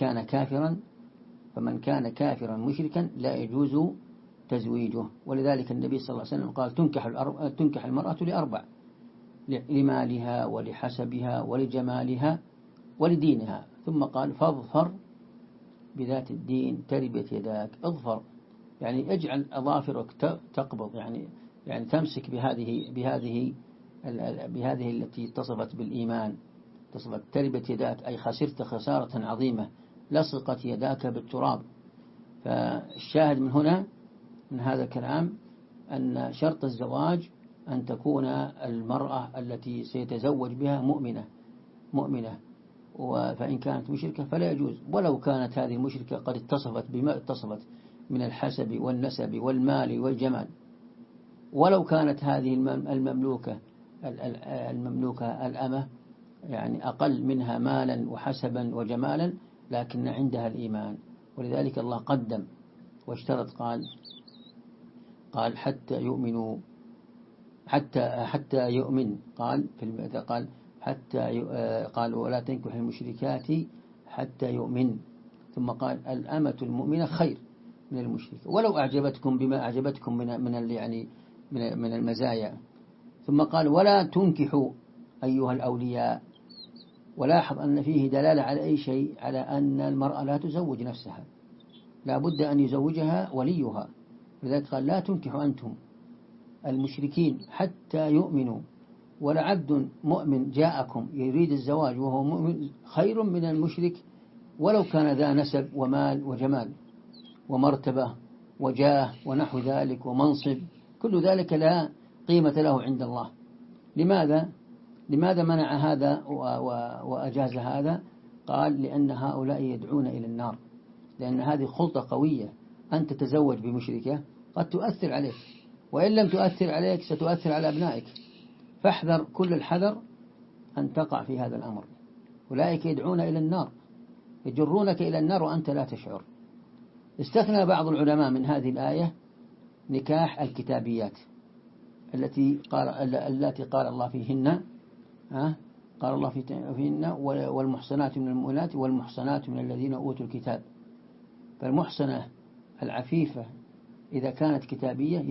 كان كافرا مشركا لا يجوز تزويجه. ولذلك النبي صلى الله عليه وسلم قال: تنكح المرأة لأربع: لمالها ولحسبها ولجمالها ولدينها. ثم قال: فاظفر بذات الدين تربت يداك. اظفر يعني اجعل أظافرك تقبض، يعني تمسك بهذه التي اتصفت بالإيمان، اتصفت. تربت يداك أي خسرت خسارة عظيمة، لصقت يداك بالتراب. فالشاهد من هنا من هذا الكلام أن شرط الزواج أن تكون المرأة التي سيتزوج بها مؤمنة، فإن كانت مشركة فلا يجوز، ولو كانت هذه المشركة قد اتصفت بما اتصفت من الحسب والنسب والمال والجمال، ولو كانت هذه المملوكة الأمة يعني أقل منها مالا وحسبا وجمالا، لكن عندها الإيمان. ولذلك الله قدم واشترط، قال حتى يؤمنوا، حتى يؤمن. قال قال ولا تنكح المشركات حتى يؤمن. ثم قال: الأمة المؤمنة خير من المشركة ولو أعجبتكم بما أعجبتكم من المزايا. ثم قال ولا تنكحوا أيها الأولياء. ولاحظ أن فيه دلالة على أي شيء، على أن المرأة لا تزوج نفسها، لا بد أن يزوجها وليها. لذلك قال لا تنكحوا أنتم المشركين حتى يؤمنوا، ولعبد مؤمن جاءكم يريد الزواج وهو مؤمن خير من المشرك ولو كان ذا نسب ومال وجمال ومرتبة وجاه ونحو ذلك ومنصب، كل ذلك لا قيمة له عند الله. لماذا منع هذا وأجاز هذا؟ قال لأن هؤلاء يدعون إلى النار، لأن هذه خلطة قوية. أن تتزوج بمشركة قد تؤثر عليك، وإن لم تؤثر عليك ستؤثر على أبنائك، فاحذر كل الحذر أن تقع في هذا الأمر. أولئك يدعون إلى النار، يجرونك إلى النار وأنت لا تشعر. استثنى بعض العلماء من هذه الآية نكاح الكتابيات التي قال الله فيهن، قال الله فيهن والمحصنات من المؤمنات والمحصنات من الذين أوتوا الكتاب. فالمحصنة العفيفة إذا كانت كتابية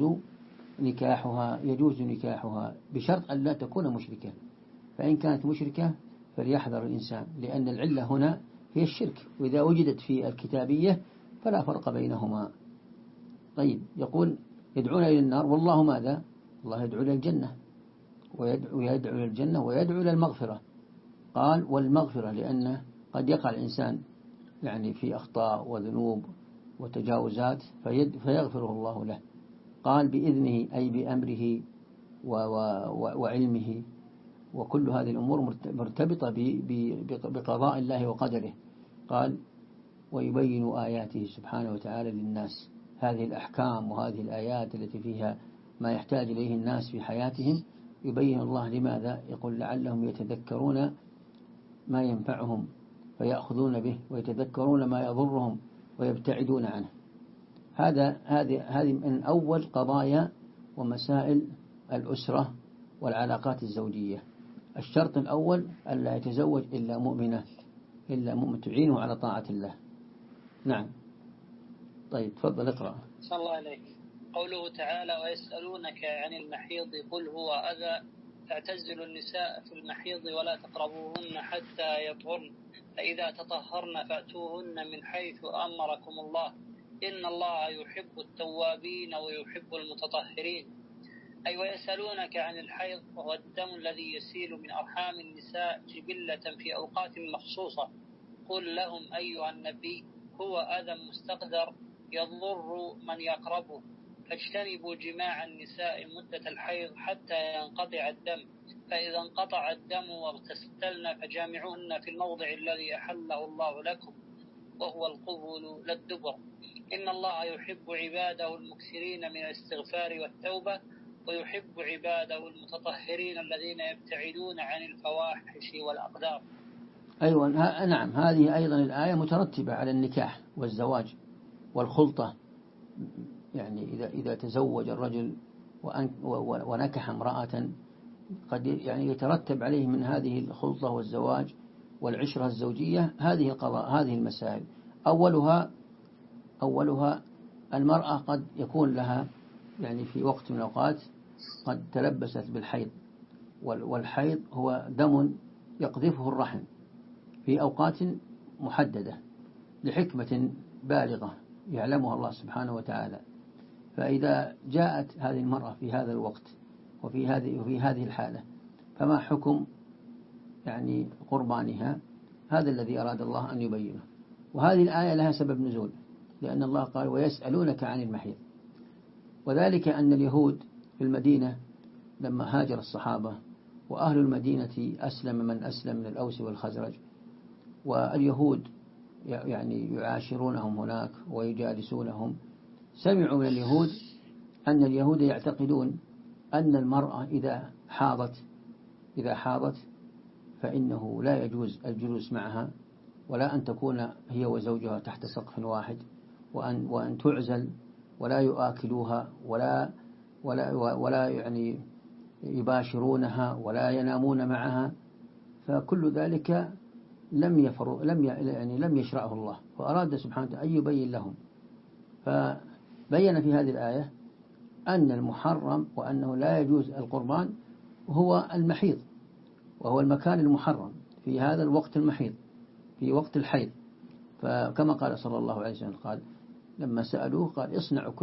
يجوز نكاحها بشرط أن لا تكون مشركة. فإن كانت مشركة فليحذر الإنسان، لأن العلة هنا هي الشرك، وإذا وجدت في الكتابية فلا فرق بينهما. طيب، يقول يدعون إلى النار، والله ماذا؟ الله يدعو إلى الجنة، ويدعو إلى الجنة ويدعو إلى المغفرة. قال والمغفرة لأنه قد يقع الإنسان يعني في أخطاء وذنوب وتجاوزات فيغفره الله له. قال بإذنه أي بأمره وعلمه، وكل هذه الأمور مرتبطة بقضاء الله وقدره. قال ويبين آياته سبحانه وتعالى للناس، هذه الأحكام وهذه الآيات التي فيها ما يحتاج إليه الناس في حياتهم يبين الله. لماذا؟ يقول لعلهم يتذكرون ما ينفعهم فيأخذون به، ويتذكرون ما يضرهم ويبتعدون عنه. هذه من أول قضايا ومسائل الأسرة والعلاقات الزوجية. الشرط الأول ألا يتزوج إلا مؤمنة تعينه على طاعة الله. نعم. طيب تفضل اقرأ. صلى الله عليك. قوله تعالى ويسألونك عن المحيض قل هو أذى فاعتزلوا النساء في المحيض ولا تقربوهن حتى يطهرن فإذا تطهرن فأتوهن من حيث أمركم الله إن الله يحب التوابين ويحب المتطهرين. أي ويسألونك عن الحيض وهو الدم الذي يسيل من أرحام النساء جبلة في أوقات مخصوصة. قل لهم أيها النبي هو أذى مستقدر يضر من يقربه، فاجتنبوا جماع النساء مدة الحيض حتى ينقطع الدم، فإذا انقطع الدم واغتسلن فجامعوهن في الموضع الذي أحله الله لكم وهو القبول للدبر. إن الله يحب عباده المكثرين من الاستغفار والتوبة ويحب عباده المتطهرين الذين يبتعدون عن الفواحش والأقدار. أيوة، نعم، هذه أيضا الآية مترتبة على النكاح والزواج والخلطة. يعني إذا تزوج الرجل ونكح امرأة قد يعني يترتب عليه من هذه الخلطة والزواج والعشرة الزوجية هذه المسائل. أولها المرأة قد يكون لها يعني في وقت من الأوقات قد تلبست بالحيض، والحيض هو دم يقذفه الرحم في أوقات محددة لحكمة بالغة يعلمها الله سبحانه وتعالى. فإذا جاءت هذه المرأة في هذا الوقت وفي هذه الحالة فما حكم يعني قربانها؟ هذا الذي أراد الله أن يبينه. وهذه الآية لها سبب نزول، لأن الله قال ويسألونك عن المحيض، وذلك أن اليهود في المدينة لما هاجر الصحابة وأهل المدينة أسلم من أسلم من الأوس والخزرج، واليهود يعني يعاشرونهم هناك ويجالسونهم، سمعوا من اليهود أن اليهود يعتقدون أن المرأة إذا حاضت فإنه لا يجوز الجلوس معها، ولا أن تكون هي وزوجها تحت سقف واحد، وأن تعزل ولا يؤكلوها ولا يعني يباشرونها ولا ينامون معها. فكل ذلك لم يشرعه الله، فأراد سبحانه وتعالى أن يبين لهم. فبين في هذه الآية أن المحرم وأنه لا يجوز القربان هو المحيض، وهو المكان المحرم في هذا الوقت المحيض، في وقت الحيض. فكما قال صلى الله عليه وسلم، قال لما سألوه قال اصنعوا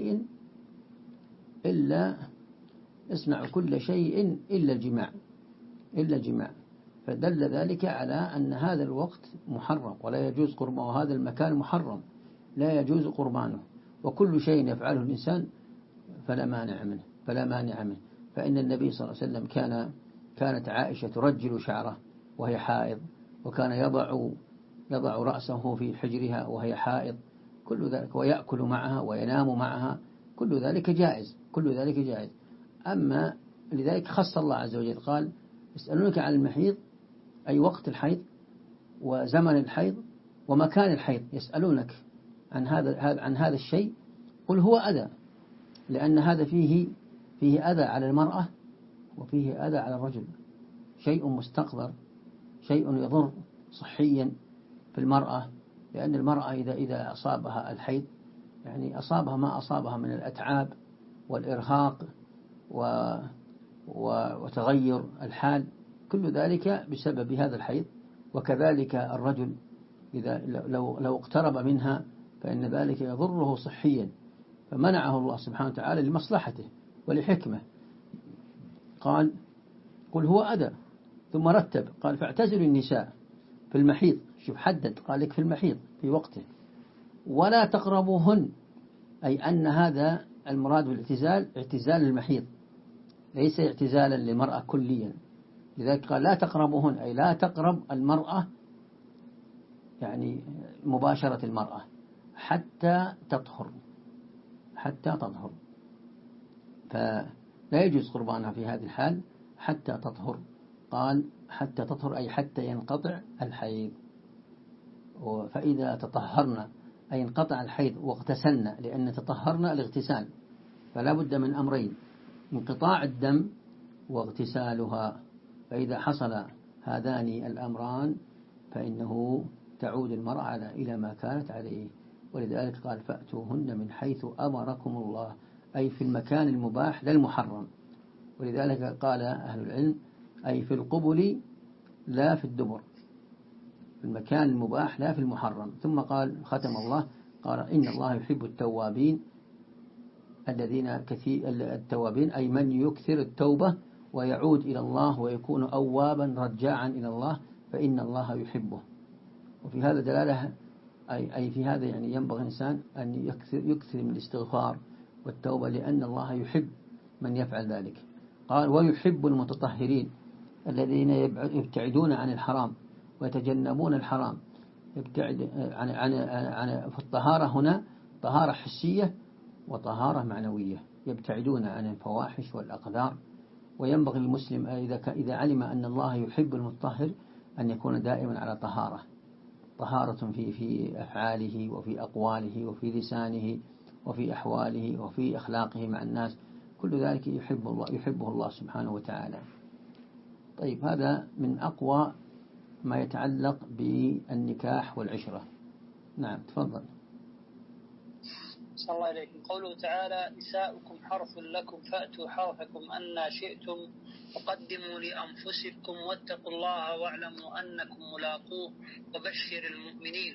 كل شيء إلا الجماع. فدل ذلك على أن هذا الوقت محرم ولا يجوز قربانه، وهذا المكان محرم لا يجوز قربانه. وكل شيء يفعله الإنسان فلا مانع منه. فإن النبي صلى الله عليه وسلم كانت عائشة ترجل شعره وهي حائض، وكان يضع رأسه في حجرها وهي حائض، كل ذلك، ويأكل معها وينام معها، كل ذلك جائز. أما لذلك خص الله عز وجل قال يسألونك عن المحيض، أي وقت الحيض وزمن الحيض ومكان الحيض. يسألونك عن هذا الشيء، قل هو أذى، لأن هذا فيه أذى على المرأة وفيه أذى على الرجل، شيء مستقذر، شيء يضر صحيا في المرأة. لأن المرأة إذا أصابها الحيض يعني أصابها ما أصابها من الأتعاب والإرهاق وتغير الحال، كل ذلك بسبب هذا الحيض. وكذلك الرجل إذا لو اقترب منها فإن ذلك يضره صحيا، فمنعه الله سبحانه وتعالى لمصلحته ولحكمة. قال قل هو أذى، ثم رتب قال فاعتزلوا النساء في المحيض. شوف، حدد، قال لك في المحيض في وقته، ولا تقربوهن، أي أن هذا المراد بالاعتزال اعتزال المحيض، ليس اعتزالا للمرأة كليا. لذلك قال لا تقربوهن، أي لا تقرب المرأة يعني مباشرة المرأة حتى تطهر. فلا يجوز قربانها في هذه الحال حتى تطهر. قال حتى تطهر أي حتى ينقطع الحيض. فإذا تطهرنا أي انقطع الحيض واغتسلنا، لأن تطهرنا الاغتسال، فلا بد من أمرين: انقطاع الدم واغتسالها. فإذا حصل هذان الأمران فإنه تعود المرأة إلى ما كانت عليه. ولذلك قال فأتوهن من حيث أمركم الله، أي في المكان المباح لا المحرم. ولذلك قال أهل العلم أي في القبل لا في الدبر، في المكان المباح لا في المحرم. ثم قال ختم الله قال إن الله يحب التوابين التوابين أي من يكثر التوبة ويعود إلى الله ويكون أوابا رجاعا إلى الله، فإن الله يحبه. وفي هذا دلالة أي في هذا يعني ينبغي الإنسان أن يكثر من الاستغفار والتوبة، لأن الله يحب من يفعل ذلك. قال ويحب المتطهرين الذين يبتعدون عن الحرام ويتجنبون الحرام. يبتعد عن فالطهارة هنا طهارة حسية وطهارة معنوية، يبتعدون عن الفواحش والأقدار. وينبغي المسلم إذا علم أن الله يحب المطهر أن يكون دائما على طهارة في أفعاله وفي أقواله وفي لسانه وفي أحواله وفي أخلاقه مع الناس، كل ذلك يحبه الله سبحانه وتعالى. طيب، هذا من أقوى ما يتعلق بالنكاح والعشرة. نعم، تفضل. صلى الله عليكم. قوله تعالى نساؤكم حرث لكم فأتوا حرثكم أن شئتم وقدموا لأنفسكم واتقوا الله واعلموا أنكم ملاقوه وبشر المؤمنين.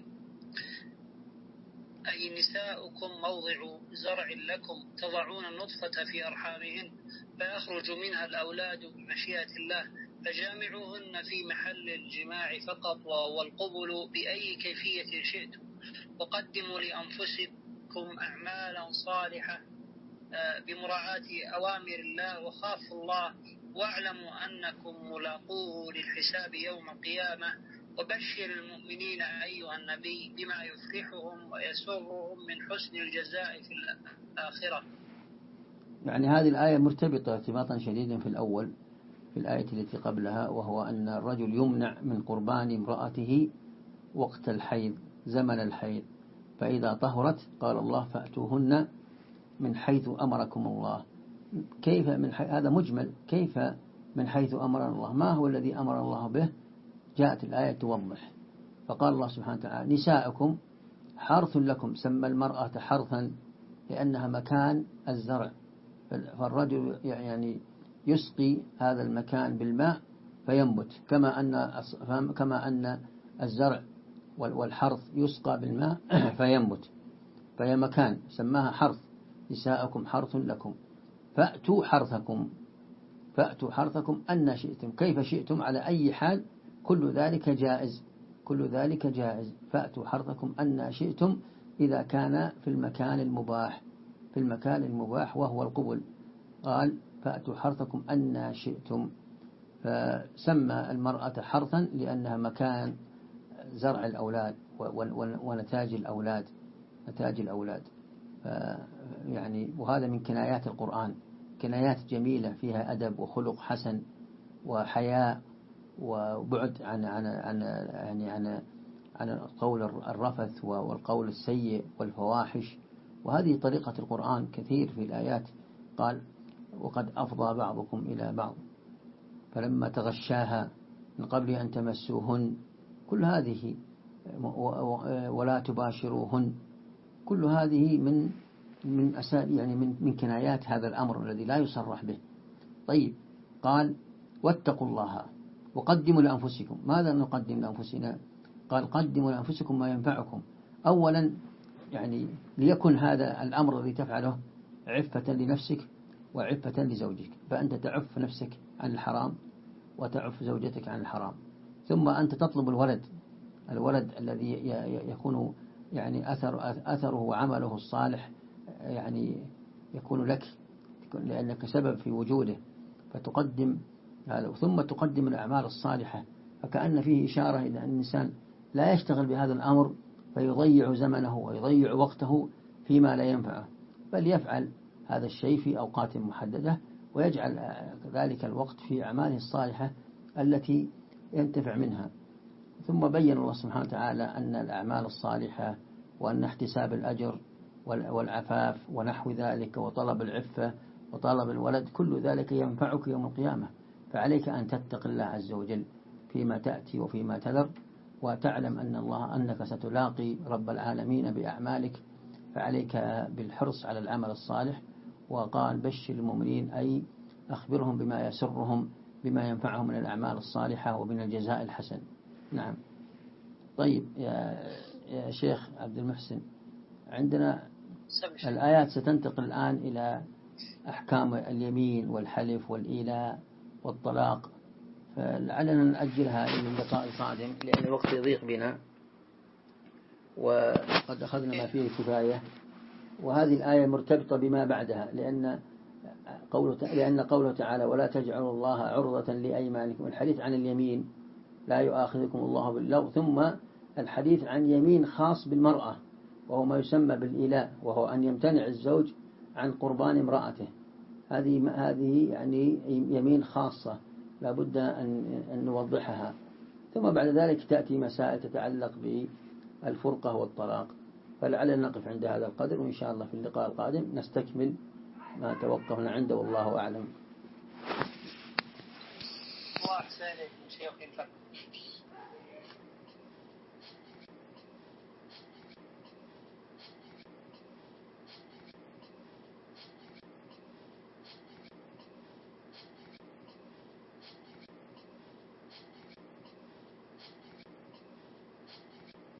أي نساؤكم موضع زرع لكم تضعون النطفة في أرحامهن فيخرج منها الأولاد بمشيئة الله، فجامعوهن في محل الجماع فقط، والقبل بأي كيفية شئتم، وقدموا لأنفسكم أعمالا صالحة بمراعاة أوامر الله، وخافوا الله واعلموا أنكم ملاقوه للحساب يوم القيامة، وبشر المؤمنين أيها النبي بما يفرحهم ويسرهم من حسن الجزاء في الآخرة. يعني هذه الآية مرتبطة ارتباطا شديدا في الأول، في الآية التي قبلها، وهو أن الرجل يمنع من قربان امرأته وقت الحيض، زمن الحيض. فإذا طهرت قال الله فأتوهن من حيث أمركم الله. كيف هذا مجمل، كيف من حيث أمر الله؟ ما هو الذي أمر الله به؟ جاءت الآية توضح. فقال الله سبحانه وتعالى نساءكم حرث لكم، سمى المرأة حرثا لأنها مكان الزرع، فالرجل يعني يسقي هذا المكان بالماء فينبت، كما أن الزرع والحرث يسقى بالماء فينبت، فهي مكان سماها حرث. نساءكم حرث لكم فأتوا حرثكم أن شئتم كيف شئتم على أي حال، كل ذلك جائز. فأتوا حرثكم أن شئتم إذا كان في المكان المباح وهو القبل. قال فأتوا حرثكم أن شئتم، فسمى المرأة حرثا لأنها مكان زرع الأولاد ونتاج الأولاد. يعني وهذا من كنايات القرآن، كنايات جميلة فيها أدب وخلق حسن وحياء وبعد عن القول الرفث والقول السيء والفواحش. وهذه طريقة القرآن كثير في الآيات. قال وقد أفضى بعضكم إلى بعض فلما تغشاها من قبل أن تمسوهن، كل هذه ولا تباشروهن، كل هذه من كنايات هذا الأمر الذي لا يصرح به. طيب قال واتقوا الله وقدموا لأنفسكم. ماذا نقدم لأنفسنا؟ قال قدموا لأنفسكم ما ينفعكم. أولا يعني ليكن هذا الأمر الذي تفعله عفة لنفسك وعفة لزوجك، فأنت تعف نفسك عن الحرام وتعف زوجتك عن الحرام. ثم أنت تطلب الولد الذي يكون يعني أثره وعمله الصالح يعني يكون لك لأنك سبب في وجوده، فتقدم هذا. ثم تقدم الأعمال الصالحة، فكأن فيه إشارة إلى أن الإنسان لا يشتغل بهذا الأمر فيضيع زمنه ويضيع وقته فيما لا ينفعه، بل يفعل هذا الشيء في أوقات محددة ويجعل ذلك الوقت في أعماله الصالحة التي ينتفع منها. ثم بين الله سبحانه وتعالى أن الأعمال الصالحة وأن احتساب الأجر والعفاف ونحو ذلك وطلب العفة وطلب الولد كل ذلك ينفعك يوم القيامة. فعليك أن تتق الله عز وجل فيما تأتي وفيما تذر، وتعلم أنك ستلاقي رب العالمين بأعمالك، فعليك بالحرص على العمل الصالح. وقال بشر المؤمنين أي أخبرهم بما يسرهم بما ينفعهم من الأعمال الصالحة ومن الجزاء الحسن. نعم. طيب يا شيخ عبد المحسن، عندنا الآيات ستنتقل الآن إلى أحكام اليمين والحلف والإيلاء والطلاق، فلعلنا نأجلها إلى اللقاء القادم لأن الوقت يضيق بنا وقد أخذنا ما فيه كفاية. وهذه الآية مرتبطة بما بعدها، لأن قوله تعالى ولا تجعلوا الله عرضة لأيمانكم، الحديث عن اليمين لا يؤاخذكم الله باللغو، ثم الحديث عن يمين خاص بالمرأة وهو ما يسمى بالإيلاء، وهو أن يمتنع الزوج عن قربان امرأته. هذه يعني يمين خاصة لا بد أن نوضحها. ثم بعد ذلك تأتي مسائل تتعلق بالفرقة والطلاق، فلعلنا نقف عند هذا القدر، وإن شاء الله في اللقاء القادم نستكمل ما توقفنا عنده، والله أعلم. الله أحسن إليكم شيخ.